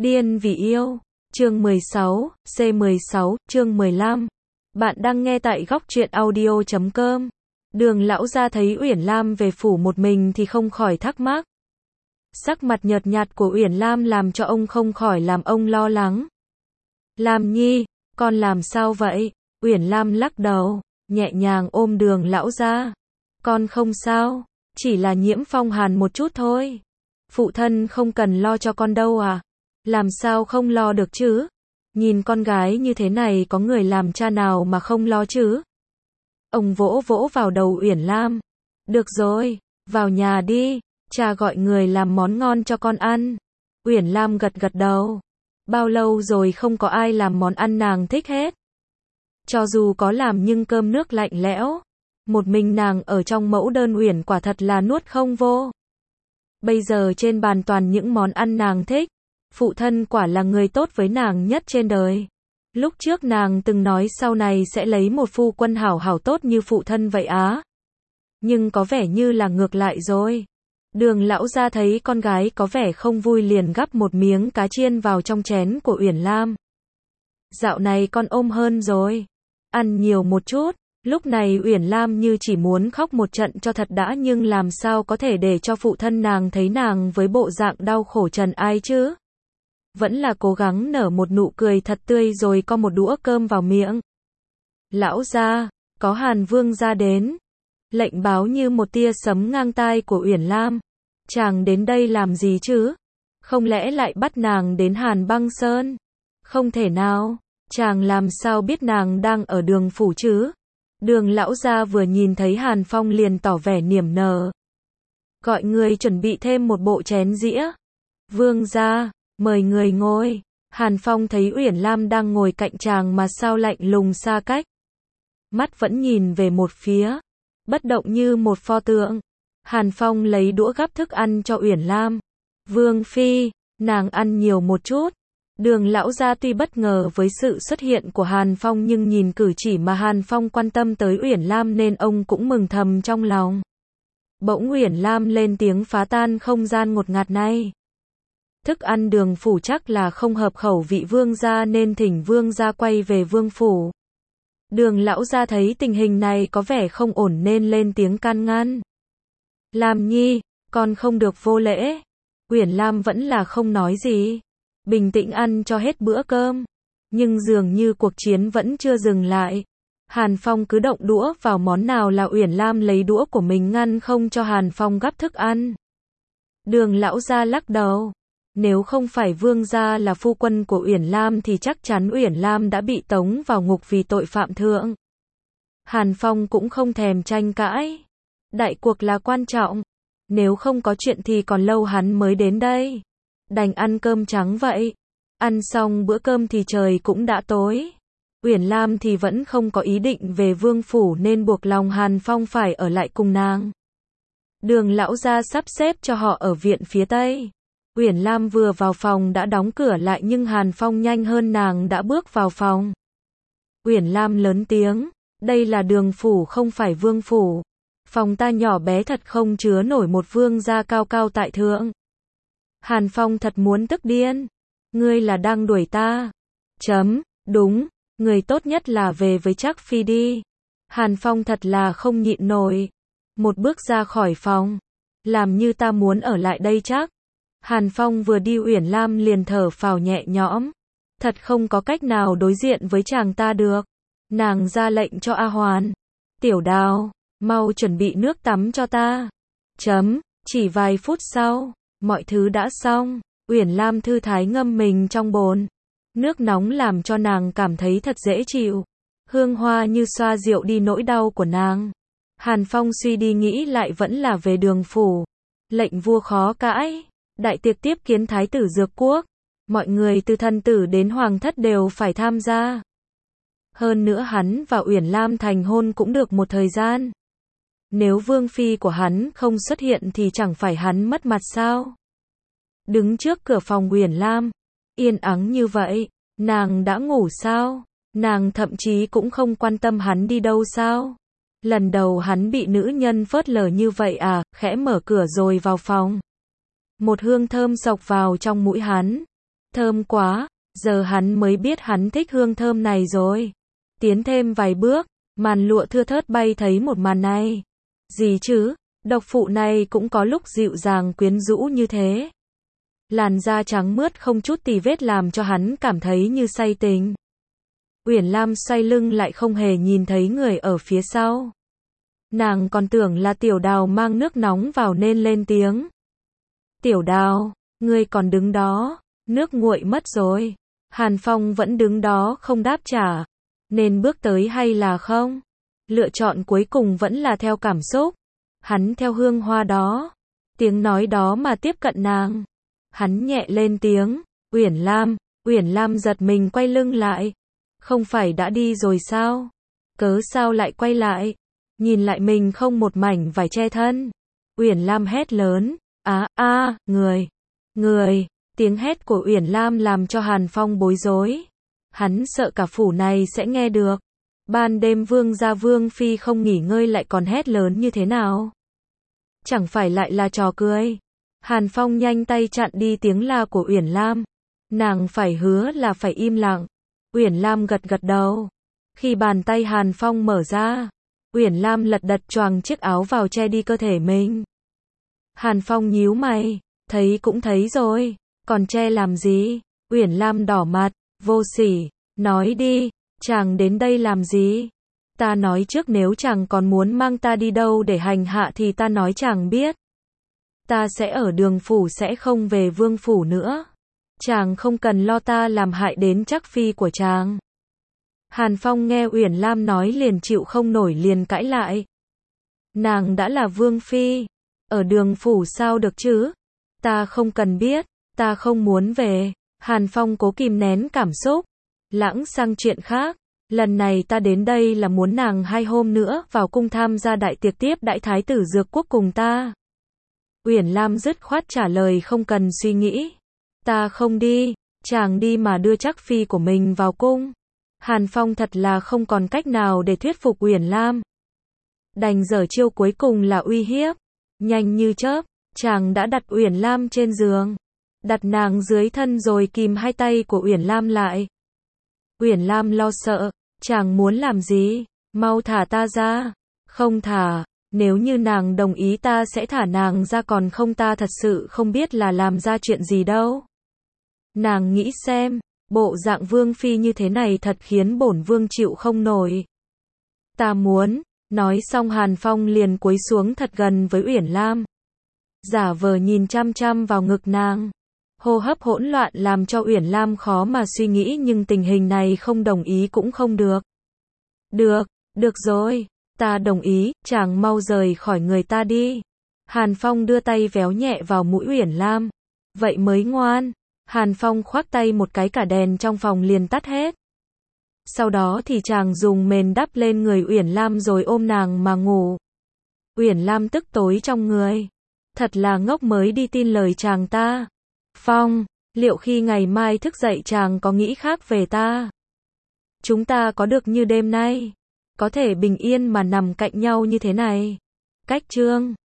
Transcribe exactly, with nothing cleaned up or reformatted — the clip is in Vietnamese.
Điên vì yêu. Chương mười sáu, C mười sáu, chương mười lăm. Bạn đang nghe tại góc truyện audio chấm com. Đường lão gia thấy Uyển Lam về phủ một mình thì không khỏi thắc mắc. Sắc mặt nhợt nhạt của Uyển Lam làm cho ông không khỏi làm ông lo lắng. Lam nhi, con làm sao vậy? Uyển Lam lắc đầu, nhẹ nhàng ôm đường lão gia. Con không sao, chỉ là nhiễm phong hàn một chút thôi. Phụ thân không cần lo cho con đâu à? Làm sao không lo được chứ? Nhìn con gái như thế này có người làm cha nào mà không lo chứ? Ông vỗ vỗ vào đầu Uyển Lam. Được rồi, vào nhà đi, cha gọi người làm món ngon cho con ăn. Uyển Lam gật gật đầu. Bao lâu rồi không có ai làm món ăn nàng thích hết. Cho dù có làm nhưng cơm nước lạnh lẽo. Một mình nàng ở trong mẫu đơn Uyển quả thật là nuốt không vô. Bây giờ trên bàn toàn những món ăn nàng thích. Phụ thân quả là người tốt với nàng nhất trên đời. Lúc trước nàng từng nói sau này sẽ lấy một phu quân hảo hảo tốt như phụ thân vậy á. Nhưng có vẻ như là ngược lại rồi. Đường lão gia thấy con gái có vẻ không vui liền gắp một miếng cá chiên vào trong chén của Uyển Lam. Dạo này con ôm hơn rồi. Ăn nhiều một chút. Lúc này Uyển Lam như chỉ muốn khóc một trận cho thật đã, nhưng làm sao có thể để cho phụ thân nàng thấy nàng với bộ dạng đau khổ trần ai chứ? Vẫn là cố gắng nở một nụ cười thật tươi rồi co một đũa cơm vào miệng. Lão gia, có Hàn Vương gia đến. Lệnh báo như một tia sấm ngang tai của Uyển Lam. Chàng đến đây làm gì chứ? Không lẽ lại bắt nàng đến Hàn Băng Sơn? Không thể nào, chàng làm sao biết nàng đang ở Đường phủ chứ? Đường lão gia vừa nhìn thấy Hàn Phong liền tỏ vẻ niềm nở. Gọi người chuẩn bị thêm một bộ chén dĩa. Vương gia, mời người ngồi. Hàn Phong thấy Uyển Lam đang ngồi cạnh chàng mà sao lạnh lùng xa cách. Mắt vẫn nhìn về một phía, bất động như một pho tượng. Hàn Phong lấy đũa gắp thức ăn cho Uyển Lam. Vương phi, nàng ăn nhiều một chút. Đường lão gia tuy bất ngờ với sự xuất hiện của Hàn Phong nhưng nhìn cử chỉ mà Hàn Phong quan tâm tới Uyển Lam nên ông cũng mừng thầm trong lòng. Bỗng Uyển Lam lên tiếng phá tan không gian ngột ngạt này. Thức ăn Đường phủ chắc là không hợp khẩu vị vương gia nên thỉnh vương gia quay về vương phủ. Đường lão gia thấy tình hình này có vẻ không ổn nên lên tiếng can ngăn. Lam nhi, con không được vô lễ. Uyển Lam vẫn là không nói gì. Bình tĩnh ăn cho hết bữa cơm. Nhưng dường như cuộc chiến vẫn chưa dừng lại. Hàn Phong cứ động đũa vào món nào là Uyển Lam lấy đũa của mình ngăn không cho Hàn Phong gắp thức ăn. Đường lão gia lắc đầu. Nếu không phải vương gia là phu quân của Uyển Lam thì chắc chắn Uyển Lam đã bị tống vào ngục vì tội phạm thượng. Hàn Phong cũng không thèm tranh cãi. Đại cuộc là quan trọng. Nếu không có chuyện thì còn lâu hắn mới đến đây. Đành ăn cơm trắng vậy. Ăn xong bữa cơm thì trời cũng đã tối. Uyển Lam thì vẫn không có ý định về vương phủ nên buộc lòng Hàn Phong phải ở lại cùng nàng. Đường lão gia sắp xếp cho họ ở viện phía tây. Uyển Lam vừa vào phòng đã đóng cửa lại nhưng Hàn Phong nhanh hơn nàng đã bước vào phòng. Uyển Lam lớn tiếng, đây là Đường phủ không phải vương phủ. Phòng ta nhỏ bé thật không chứa nổi một vương gia cao cao tại thượng. Hàn Phong thật muốn tức điên. Ngươi là đang đuổi ta. Chấm, đúng, người tốt nhất là về với Trác Phi đi. Hàn Phong thật là không nhịn nổi. Một bước ra khỏi phòng. Làm như ta muốn ở lại đây chắc. Hàn Phong vừa đi Uyển Lam liền thở phào nhẹ nhõm. Thật không có cách nào đối diện với chàng ta được. Nàng ra lệnh cho A Hoàn. Tiểu Đào, mau chuẩn bị nước tắm cho ta. Chấm, chỉ vài phút sau, mọi thứ đã xong. Uyển Lam thư thái ngâm mình trong bồn. Nước nóng làm cho nàng cảm thấy thật dễ chịu. Hương hoa như xoa dịu đi nỗi đau của nàng. Hàn Phong suy đi nghĩ lại vẫn là về Đường phủ. Lệnh vua khó cãi. Đại tiệc tiếp kiến thái tử Dược Quốc. Mọi người từ thần tử đến hoàng thất đều phải tham gia. Hơn nữa hắn và Uyển Lam thành hôn cũng được một thời gian. Nếu vương phi của hắn không xuất hiện thì chẳng phải hắn mất mặt sao? Đứng trước cửa phòng Uyển Lam, yên ắng như vậy, nàng đã ngủ sao? Nàng thậm chí cũng không quan tâm hắn đi đâu sao? Lần đầu hắn bị nữ nhân phớt lờ như vậy à? Khẽ mở cửa rồi vào phòng. Một hương thơm xộc vào trong mũi hắn. Thơm quá, giờ hắn mới biết hắn thích hương thơm này rồi. Tiến thêm vài bước, màn lụa thưa thớt bay thấy một màn này. Gì chứ, độc phụ này cũng có lúc dịu dàng quyến rũ như thế. Làn da trắng mướt không chút tì vết làm cho hắn cảm thấy như say tình. Uyển Lam xoay lưng lại không hề nhìn thấy người ở phía sau. Nàng còn tưởng là Tiểu Đào mang nước nóng vào nên lên tiếng. Tiểu Đào, ngươi còn đứng đó, nước nguội mất rồi. Hàn Phong vẫn đứng đó không đáp trả. Nên bước tới hay là không? Lựa chọn cuối cùng vẫn là theo cảm xúc. Hắn theo hương hoa đó, tiếng nói đó mà tiếp cận nàng. Hắn nhẹ lên tiếng, Uyển Lam. Uyển Lam giật mình quay lưng lại. Không phải đã đi rồi sao? Cớ sao lại quay lại? Nhìn lại mình không một mảnh vải che thân. Uyển Lam hét lớn, á, a, à, người, người. Tiếng hét của Uyển Lam làm cho Hàn Phong bối rối. Hắn sợ cả phủ này sẽ nghe được. Ban đêm vương gia vương phi không nghỉ ngơi lại còn hét lớn như thế nào? Chẳng phải lại là trò cười. Hàn Phong nhanh tay chặn đi tiếng la của Uyển Lam. Nàng phải hứa là phải im lặng. Uyển Lam gật gật đầu. Khi bàn tay Hàn Phong mở ra, Uyển Lam lật đật choàng chiếc áo vào che đi cơ thể mình. Hàn Phong nhíu mày, thấy cũng thấy rồi, còn che làm gì? Uyển Lam đỏ mặt, vô sỉ, nói đi, chàng đến đây làm gì? Ta nói trước nếu chàng còn muốn mang ta đi đâu để hành hạ thì ta nói chàng biết. Ta sẽ ở Đường phủ sẽ không về Vương phủ nữa. Chàng không cần lo ta làm hại đến chắc phi của chàng. Hàn Phong nghe Uyển Lam nói liền chịu không nổi liền cãi lại. Nàng đã là vương phi, ở Đường phủ sao được chứ? Ta không cần biết, ta không muốn về. Hàn Phong cố kìm nén cảm xúc, lãng sang chuyện khác. Lần này ta đến đây là muốn nàng hai hôm nữa vào cung tham gia đại tiệc tiếp đãi thái tử Dược Quốc cùng ta. Uyển Lam dứt khoát trả lời không cần suy nghĩ. Ta không đi, chàng đi mà đưa chắc phi của mình vào cung. Hàn Phong thật là không còn cách nào để thuyết phục Uyển Lam. Đành giở chiêu cuối cùng là uy hiếp. Nhanh như chớp, chàng đã đặt Uyển Lam trên giường. Đặt nàng dưới thân rồi kìm hai tay của Uyển Lam lại. Uyển Lam lo sợ, chàng muốn làm gì? Mau thả ta ra. Không thả, nếu như nàng đồng ý ta sẽ thả nàng ra còn không ta thật sự không biết là làm ra chuyện gì đâu. Nàng nghĩ xem, bộ dạng vương phi như thế này thật khiến bổn vương chịu không nổi. Ta muốn, nói xong Hàn Phong liền cúi xuống thật gần với Uyển Lam. Giả vờ nhìn chăm chăm vào ngực nàng. Hô hấp hỗn loạn làm cho Uyển Lam khó mà suy nghĩ nhưng tình hình này không đồng ý cũng không được. Được, được rồi, ta đồng ý, chàng mau rời khỏi người ta đi. Hàn Phong đưa tay véo nhẹ vào mũi Uyển Lam. Vậy mới ngoan. Hàn Phong khoác tay một cái cả đèn trong phòng liền tắt hết. Sau đó thì chàng dùng mền đắp lên người Uyển Lam rồi ôm nàng mà ngủ. Uyển Lam tức tối trong người. Thật là ngốc mới đi tin lời chàng ta. Phong, liệu khi ngày mai thức dậy chàng có nghĩ khác về ta? Chúng ta có được như đêm nay? Có thể bình yên mà nằm cạnh nhau như thế này? Cách chương